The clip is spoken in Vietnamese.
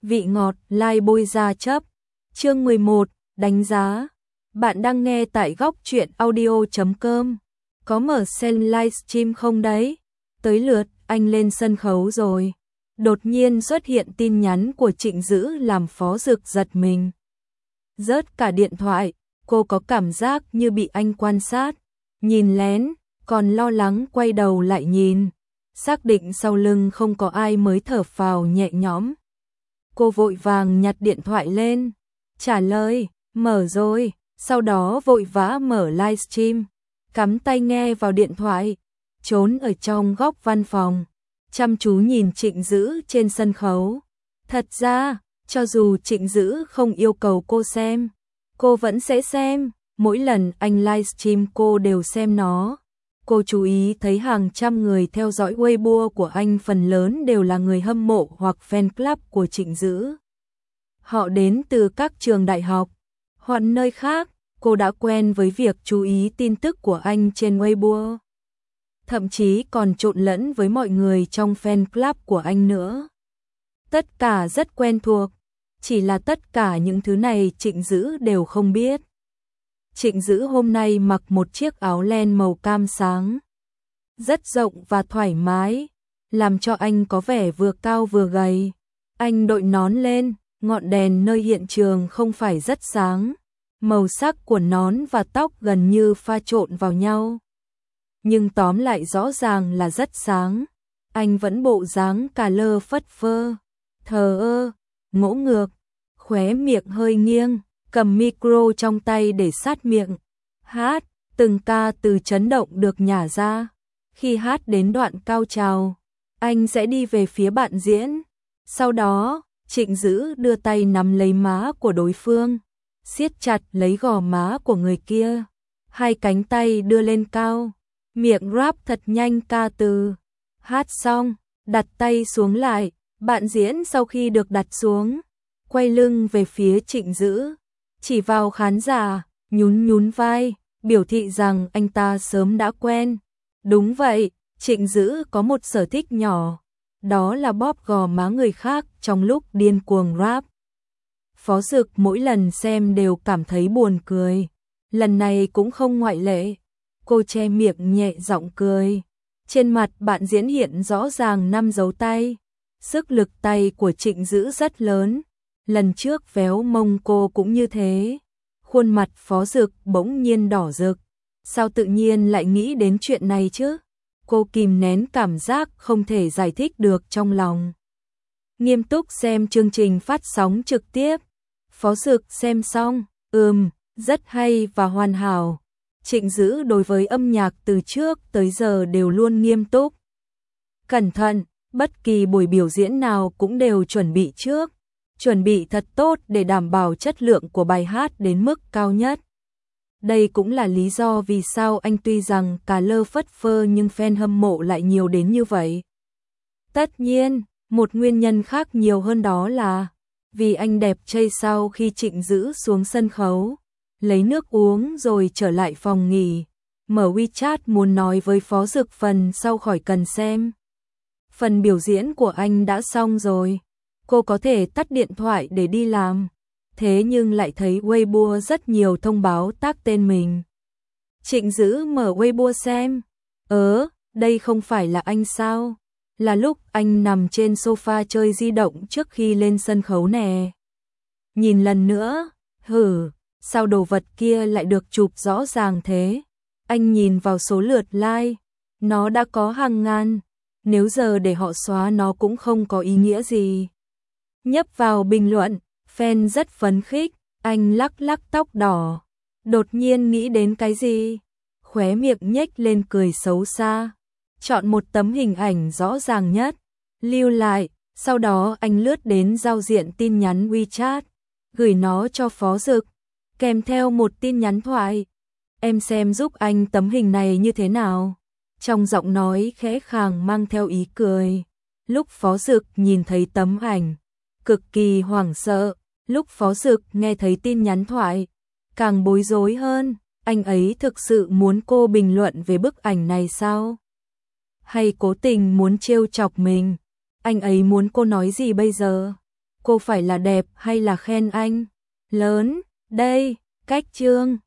vị ngọt lai bôi ra chấp. Chương 11, đánh giá. Bạn đang nghe tại góc truyện audio.com. Có mở xem livestream không đấy? Tới lượt anh lên sân khấu rồi. Đột nhiên xuất hiện tin nhắn của Trịnh Dữ làm Phó Dực giật mình. Rớt cả điện thoại, cô có cảm giác như bị anh quan sát, nhìn lén, còn lo lắng quay đầu lại nhìn. Xác định sau lưng không có ai mới thở phào nhẹ nhõm. Cô vội vàng nhặt điện thoại lên, trả lời, mở rồi, sau đó vội vã mở livestream, cắm tai nghe vào điện thoại, trốn ở trong góc văn phòng, chăm chú nhìn Trịnh Dữ trên sân khấu. Thật ra, cho dù Trịnh Dữ không yêu cầu cô xem, cô vẫn sẽ xem, mỗi lần anh livestream cô đều xem nó. Cô chú ý thấy hàng trăm người theo dõi Weibo của anh phần lớn đều là người hâm mộ hoặc fan club của Trịnh Dữ. Họ đến từ các trường đại học hoặc nơi khác, cô đã quen với việc chú ý tin tức của anh trên Weibo. Thậm chí còn trộn lẫn với mọi người trong fan club của anh nữa. Tất cả rất quen thuộc, chỉ là tất cả những thứ này Trịnh Dữ đều không biết. Trịnh Dữ hôm nay mặc một chiếc áo len màu cam sáng, rất rộng và thoải mái, làm cho anh có vẻ vừa cao vừa gầy. Anh đội nón lên, ngọn đèn nơi hiện trường không phải rất sáng, màu sắc của nón và tóc gần như pha trộn vào nhau. Nhưng tóm lại rõ ràng là rất sáng. Anh vẫn bộ dáng cà lơ phất phơ, thờ ơ, ngỗ ngược, khóe miệng hơi nghiêng, cầm micro trong tay để sát miệng, hát, từng ca từ chấn động được nhả ra. Khi hát đến đoạn cao trào, anh sẽ đi về phía bạn diễn. Sau đó, Trịnh Dữ đưa tay nắm lấy má của đối phương, siết chặt lấy gò má của người kia, hai cánh tay đưa lên cao, miệng rap thật nhanh ca từ. Hát xong, đặt tay xuống lại, bạn diễn sau khi được đặt xuống, quay lưng về phía Trịnh Dữ, chỉ vào khán giả, nhún nhún vai, biểu thị rằng anh ta sớm đã quen. Đúng vậy, Trịnh Dữ có một sở thích nhỏ, đó là bóp gò má người khác trong lúc điên cuồng rap. Phó Dực mỗi lần xem đều cảm thấy buồn cười, lần này cũng không ngoại lệ. Cô che miệng nhẹ giọng cười. Trên mặt bạn diễn hiện rõ ràng 5 dấu tay. Sức lực tay của Trịnh Dữ rất lớn. Lần trước véo mông cô cũng như thế. Khuôn mặt Phó Dực bỗng nhiên đỏ rực. Sao tự nhiên lại nghĩ đến chuyện này chứ? Cô kìm nén cảm giác không thể giải thích được trong lòng. Nghiêm túc xem chương trình phát sóng trực tiếp. Phó Dực xem xong, rất hay và hoàn hảo. Trịnh Dữ đối với âm nhạc từ trước tới giờ đều luôn nghiêm túc, cẩn thận, bất kỳ buổi biểu diễn nào cũng đều chuẩn bị trước, chuẩn bị thật tốt để đảm bảo chất lượng của bài hát đến mức cao nhất. Đây cũng là lý do vì sao anh tuy rằng cà lơ phất phơ nhưng fan hâm mộ lại nhiều đến như vậy. Tất nhiên, một nguyên nhân khác nhiều hơn đó là vì anh đẹp trai. Sau khi Trịnh Dữ xuống sân khấu, lấy nước uống rồi trở lại phòng nghỉ, mở WeChat muốn nói với Phó Dực phần sau khỏi cần xem. Phần biểu diễn của anh đã xong rồi, cô có thể tắt điện thoại để đi làm, thế nhưng lại thấy Weibo rất nhiều thông báo tag tên mình. Trịnh Dữ mở Weibo xem, đây không phải là anh sao? Là lúc anh nằm trên sofa chơi di động trước khi lên sân khấu nè. Nhìn lần nữa, sao đồ vật kia lại được chụp rõ ràng thế? Anh nhìn vào số lượt like, nó đã có hàng ngàn, nếu giờ để họ xóa nó cũng không có ý nghĩa gì. Nhấp vào bình luận, fan rất phấn khích, anh lắc lắc tóc đỏ, đột nhiên nghĩ đến cái gì? Khóe miệng nhếch lên cười xấu xa, chọn một tấm hình ảnh rõ ràng nhất, lưu lại, sau đó anh lướt đến giao diện tin nhắn WeChat, gửi nó cho Phó Dực, kèm theo một tin nhắn thoại. Em xem giúp anh tấm hình này như thế nào? Trong giọng nói khẽ khàng mang theo ý cười. Lúc Phó Dực nhìn thấy tấm ảnh, cực kỳ hoảng sợ. Lúc Phó Dực nghe thấy tin nhắn thoại, càng bối rối hơn. Anh ấy thực sự muốn cô bình luận về bức ảnh này sao? Hay cố tình muốn trêu chọc mình? Anh ấy muốn cô nói gì bây giờ? cô phải là đẹp hay là khen anh? Lớn, đây, cách Trương